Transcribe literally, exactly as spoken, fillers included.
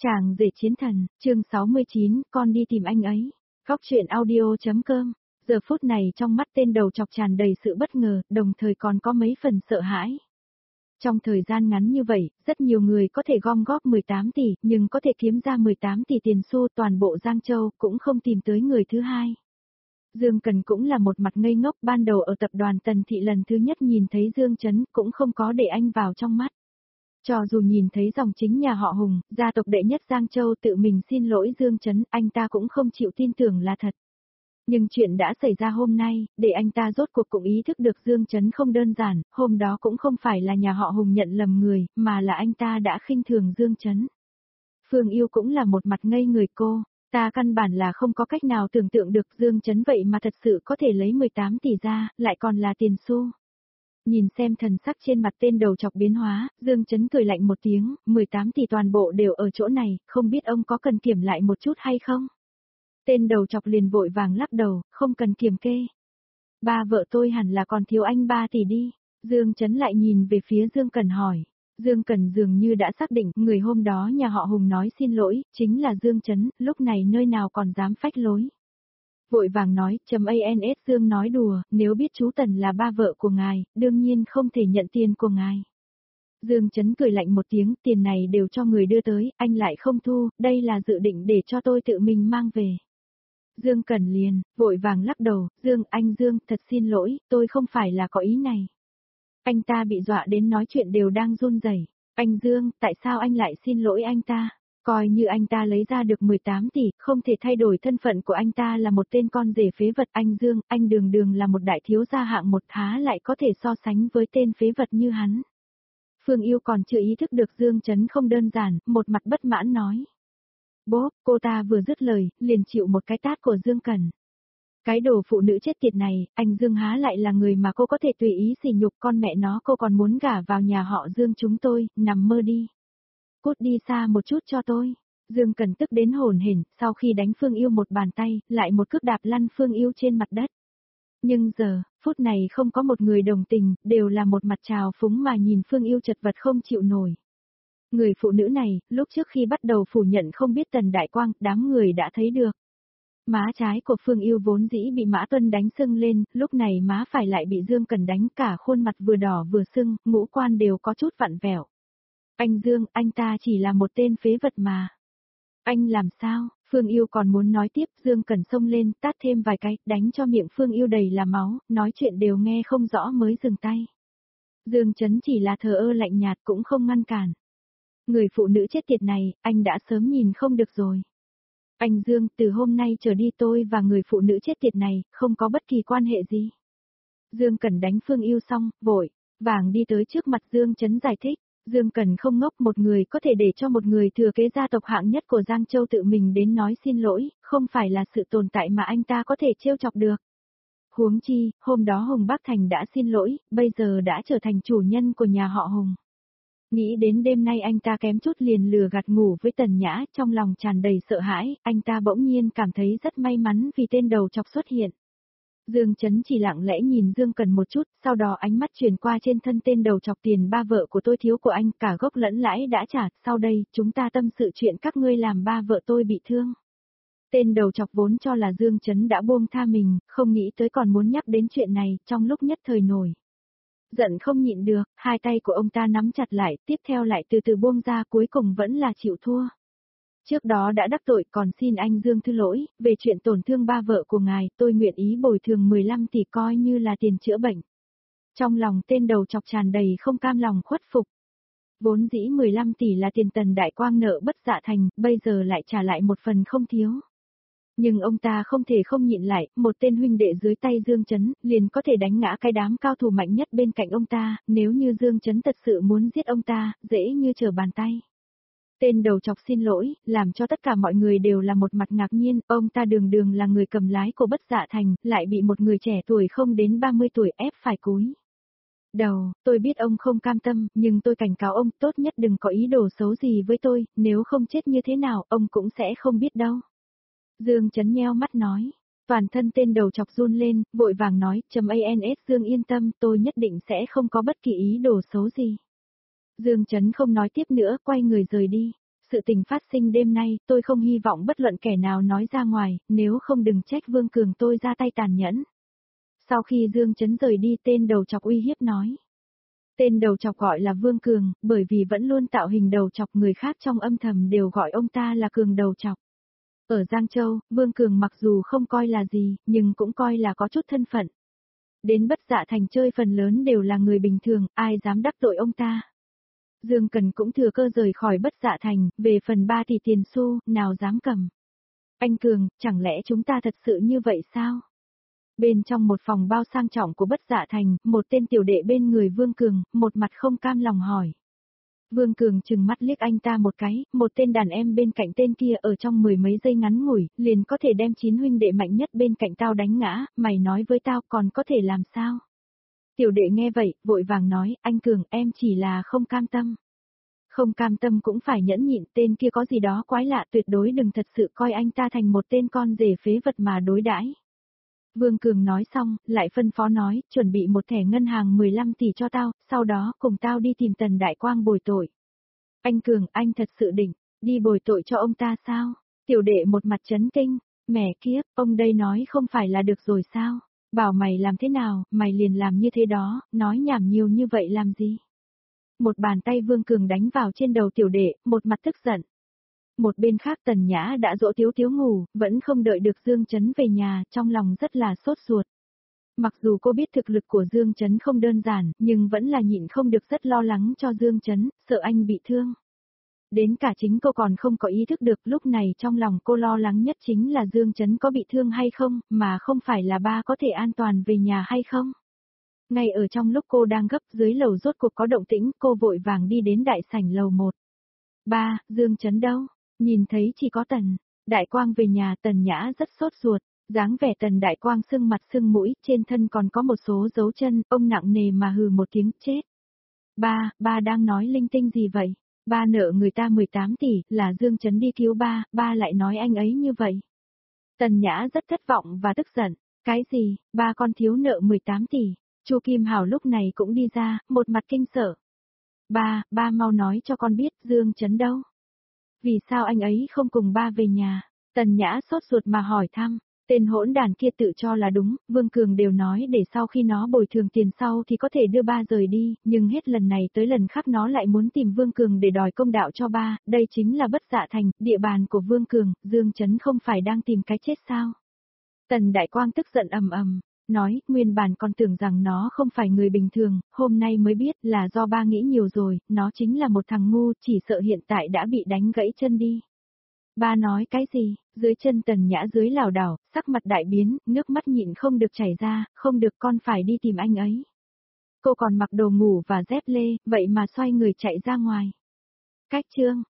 Chàng rể chiến thần, chương sáu mươi chín, con đi tìm anh ấy. Góc truyện audio.com. Giờ phút này trong mắt tên đầu chọc tràn đầy sự bất ngờ, đồng thời còn có mấy phần sợ hãi. Trong thời gian ngắn như vậy, rất nhiều người có thể gom góp mười tám tỷ, nhưng có thể kiếm ra mười tám tỷ tiền xu toàn bộ Giang Châu cũng không tìm tới người thứ hai. Dương Cần cũng là một mặt ngây ngốc, ban đầu ở tập đoàn Tần Thị lần thứ nhất nhìn thấy Dương Chấn cũng không có để anh vào trong mắt. Cho dù nhìn thấy dòng chính nhà họ Hùng, gia tộc đệ nhất Giang Châu tự mình xin lỗi Dương Chấn, anh ta cũng không chịu tin tưởng là thật. Nhưng chuyện đã xảy ra hôm nay, để anh ta rốt cuộc cũng ý thức được Dương Chấn không đơn giản, hôm đó cũng không phải là nhà họ Hùng nhận lầm người, mà là anh ta đã khinh thường Dương Chấn. Phương Yêu cũng là một mặt ngây người cô, ta căn bản là không có cách nào tưởng tượng được Dương Chấn vậy mà thật sự có thể lấy mười tám tỷ ra, lại còn là tiền xu. Nhìn xem thần sắc trên mặt tên đầu chọc biến hóa, Dương Chấn cười lạnh một tiếng, mười tám tỷ toàn bộ đều ở chỗ này, không biết ông có cần kiểm lại một chút hay không? Tên đầu chọc liền vội vàng lắc đầu, không cần kiểm kê. Ba vợ tôi hẳn là còn thiếu anh ba tỷ đi. Dương Chấn lại nhìn về phía Dương Cần hỏi. Dương Cần dường như đã xác định người hôm đó nhà họ Hùng nói xin lỗi, chính là Dương Chấn, lúc này nơi nào còn dám phách lối. Vội vàng nói, chấm ans Dương nói đùa, nếu biết chú Tần là ba vợ của ngài, đương nhiên không thể nhận tiền của ngài. Dương Chấn cười lạnh một tiếng, tiền này đều cho người đưa tới, anh lại không thu, đây là dự định để cho tôi tự mình mang về. Dương Cần liền, vội vàng lắc đầu, Dương, anh Dương, thật xin lỗi, tôi không phải là có ý này. Anh ta bị dọa đến nói chuyện đều đang run rẩy. Anh Dương, tại sao anh lại xin lỗi anh ta? Coi như anh ta lấy ra được mười tám tỷ, không thể thay đổi thân phận của anh ta là một tên con rể phế vật. Anh Dương, anh đường đường là một đại thiếu gia hạng một, há lại có thể so sánh với tên phế vật như hắn. Phương Yêu còn chưa ý thức được Dương Chấn không đơn giản, một mặt bất mãn nói. Bố, cô ta vừa dứt lời, liền chịu một cái tát của Dương Cần. Cái đồ phụ nữ chết tiệt này, anh Dương há lại là người mà cô có thể tùy ý sỉ nhục, con mẹ nó, cô còn muốn gả vào nhà họ Dương chúng tôi, nằm mơ đi. Cút đi xa một chút cho tôi. Dương Cần tức đến hồn hển, sau khi đánh Phương Yêu một bàn tay, lại một cước đạp lăn Phương Yêu trên mặt đất. Nhưng giờ, phút này không có một người đồng tình, đều là một mặt trào phúng mà nhìn Phương Yêu chật vật không chịu nổi. Người phụ nữ này, lúc trước khi bắt đầu phủ nhận không biết Tần Đại Quang, đám người đã thấy được. Má trái của Phương Yêu vốn dĩ bị Mã Tuân đánh sưng lên, lúc này má phải lại bị Dương Cần đánh, cả khuôn mặt vừa đỏ vừa sưng, ngũ quan đều có chút vặn vẹo. Anh Dương, anh ta chỉ là một tên phế vật mà. Anh làm sao? Phương Yêu còn muốn nói tiếp, Dương Cần xông lên, tát thêm vài cái, đánh cho miệng Phương Yêu đầy là máu, nói chuyện đều nghe không rõ mới dừng tay. Dương Chấn chỉ là thờ ơ lạnh nhạt cũng không ngăn cản. Người phụ nữ chết tiệt này, anh đã sớm nhìn không được rồi. Anh Dương, từ hôm nay trở đi tôi và người phụ nữ chết tiệt này, không có bất kỳ quan hệ gì. Dương Cần đánh Phương Yêu xong, vội, vàng đi tới trước mặt Dương Chấn giải thích. Dương Cần không ngốc, một người có thể để cho một người thừa kế gia tộc hạng nhất của Giang Châu tự mình đến nói xin lỗi, không phải là sự tồn tại mà anh ta có thể trêu chọc được. Huống chi, hôm đó Hùng Bắc Thành đã xin lỗi, bây giờ đã trở thành chủ nhân của nhà họ Hùng. Nghĩ đến đêm nay anh ta kém chút liền lừa gạt ngủ với Tần Nhã, trong lòng tràn đầy sợ hãi, anh ta bỗng nhiên cảm thấy rất may mắn vì tên đầu chọc xuất hiện. Dương Chấn chỉ lặng lẽ nhìn Dương Cần một chút, sau đó ánh mắt chuyển qua trên thân tên đầu chọc, tiền ba vợ của tôi thiếu của anh, cả gốc lẫn lãi đã trả, sau đây, chúng ta tâm sự chuyện các ngươi làm ba vợ tôi bị thương. Tên đầu chọc vốn cho là Dương Chấn đã buông tha mình, không nghĩ tới còn muốn nhắc đến chuyện này, trong lúc nhất thời nổi. Giận không nhịn được, hai tay của ông ta nắm chặt lại, tiếp theo lại từ từ buông ra, cuối cùng vẫn là chịu thua. Trước đó đã đắc tội, còn xin anh Dương thứ lỗi, về chuyện tổn thương ba vợ của ngài, tôi nguyện ý bồi thường mười lăm tỷ coi như là tiền chữa bệnh. Trong lòng tên đầu chọc tràn đầy không cam lòng khuất phục. Vốn dĩ mười lăm tỷ là tiền Tần Đại Quang nợ bất dạ thành, bây giờ lại trả lại một phần không thiếu. Nhưng ông ta không thể không nhịn lại, một tên huynh đệ dưới tay Dương Chấn, liền có thể đánh ngã cái đám cao thủ mạnh nhất bên cạnh ông ta, nếu như Dương Chấn thật sự muốn giết ông ta, dễ như trở bàn tay. Tên đầu chọc xin lỗi, làm cho tất cả mọi người đều là một mặt ngạc nhiên, ông ta đường đường là người cầm lái của bất dạ thành, lại bị một người trẻ tuổi không đến ba mươi tuổi ép phải cúi đầu. Tôi biết ông không cam tâm, nhưng tôi cảnh cáo ông tốt nhất đừng có ý đồ xấu gì với tôi, nếu không chết như thế nào, ông cũng sẽ không biết đâu. Dương Chấn nheo mắt nói, toàn thân tên đầu chọc run lên, vội vàng nói, chấm ans Dương yên tâm, tôi nhất định sẽ không có bất kỳ ý đồ xấu gì. Dương Chấn không nói tiếp nữa, quay người rời đi. Sự tình phát sinh đêm nay, tôi không hy vọng bất luận kẻ nào nói ra ngoài, nếu không đừng trách Vương Cường tôi ra tay tàn nhẫn. Sau khi Dương Chấn rời đi, tên đầu chọc uy hiếp nói. Tên đầu chọc gọi là Vương Cường, bởi vì vẫn luôn tạo hình đầu chọc, người khác trong âm thầm đều gọi ông ta là Cường đầu chọc. Ở Giang Châu, Vương Cường mặc dù không coi là gì, nhưng cũng coi là có chút thân phận. Đến Bất Dạ Thành chơi phần lớn đều là người bình thường, ai dám đắc tội ông ta. Dương Cần cũng thừa cơ rời khỏi Bất Dạ Thành, về phần ba thì tiền xu, nào dám cầm. Anh Cường, chẳng lẽ chúng ta thật sự như vậy sao? Bên trong một phòng bao sang trọng của Bất Dạ Thành, một tên tiểu đệ bên người Vương Cường, một mặt không cam lòng hỏi. Vương Cường trừng mắt liếc anh ta một cái, một tên đàn em bên cạnh tên kia ở trong mười mấy giây ngắn ngủi, liền có thể đem chín huynh đệ mạnh nhất bên cạnh tao đánh ngã, mày nói với tao còn có thể làm sao? Tiểu đệ nghe vậy, vội vàng nói, anh Cường, em chỉ là không cam tâm. Không cam tâm cũng phải nhẫn nhịn, tên kia có gì đó quái lạ, tuyệt đối đừng thật sự coi anh ta thành một tên con rể phế vật mà đối đãi. Vương Cường nói xong, lại phân phó nói, chuẩn bị một thẻ ngân hàng mười lăm tỷ cho tao, sau đó cùng tao đi tìm Tần Đại Quang bồi tội. Anh Cường, anh thật sự định, đi bồi tội cho ông ta sao? Tiểu đệ một mặt chấn kinh, mẹ kiếp, ông đây nói không phải là được rồi sao? Bảo mày làm thế nào, mày liền làm như thế đó, nói nhảm nhiều như vậy làm gì? Một bàn tay Vương Cường đánh vào trên đầu tiểu đệ, một mặt tức giận. Một bên khác Tần Nhã đã dỗ Tiếu Tiếu ngủ, vẫn không đợi được Dương Chấn về nhà, trong lòng rất là sốt ruột. Mặc dù cô biết thực lực của Dương Chấn không đơn giản, nhưng vẫn là nhịn không được rất lo lắng cho Dương Chấn, sợ anh bị thương. Đến cả chính cô còn không có ý thức được, lúc này trong lòng cô lo lắng nhất chính là Dương Chấn có bị thương hay không, mà không phải là ba có thể an toàn về nhà hay không. Ngay ở trong lúc cô đang gấp, dưới lầu rốt cuộc có động tĩnh, cô vội vàng đi đến đại sảnh lầu một. Ba, Dương Chấn đâu? Nhìn thấy chỉ có Tần Đại Quang về nhà, Tần Nhã rất sốt ruột, dáng vẻ Tần Đại Quang sưng mặt sưng mũi, trên thân còn có một số dấu chân, ông nặng nề mà hừ một tiếng, chết. Ba, ba đang nói linh tinh gì vậy? Ba nợ người ta mười tám tỷ, là Dương Chấn đi cứu ba, ba lại nói anh ấy như vậy. Tần Nhã rất thất vọng và tức giận, cái gì, ba con thiếu nợ mười tám tỷ, Chu Kim Hảo lúc này cũng đi ra, một mặt kinh sợ. Ba, ba mau nói cho con biết Dương Chấn đâu? Vì sao anh ấy không cùng ba về nhà? Tần Nhã sốt ruột mà hỏi thăm, tên hỗn đàn kia tự cho là đúng, Vương Cường đều nói để sau khi nó bồi thường tiền sau thì có thể đưa ba rời đi, nhưng hết lần này tới lần khác nó lại muốn tìm Vương Cường để đòi công đạo cho ba, đây chính là Bất Dạ Thành, địa bàn của Vương Cường, Dương Chấn không phải đang tìm cái chết sao? Tần Đại Quang tức giận ầm ầm, nói, nguyên bản con tưởng rằng nó không phải người bình thường, hôm nay mới biết là do ba nghĩ nhiều rồi, nó chính là một thằng ngu, chỉ sợ hiện tại đã bị đánh gãy chân đi. Ba nói cái gì? Dưới chân Tần Nhã dưới lảo đảo, sắc mặt đại biến, nước mắt nhịn không được chảy ra, không được, con phải đi tìm anh ấy. Cô còn mặc đồ ngủ và dép lê, vậy mà xoay người chạy ra ngoài. Cách chương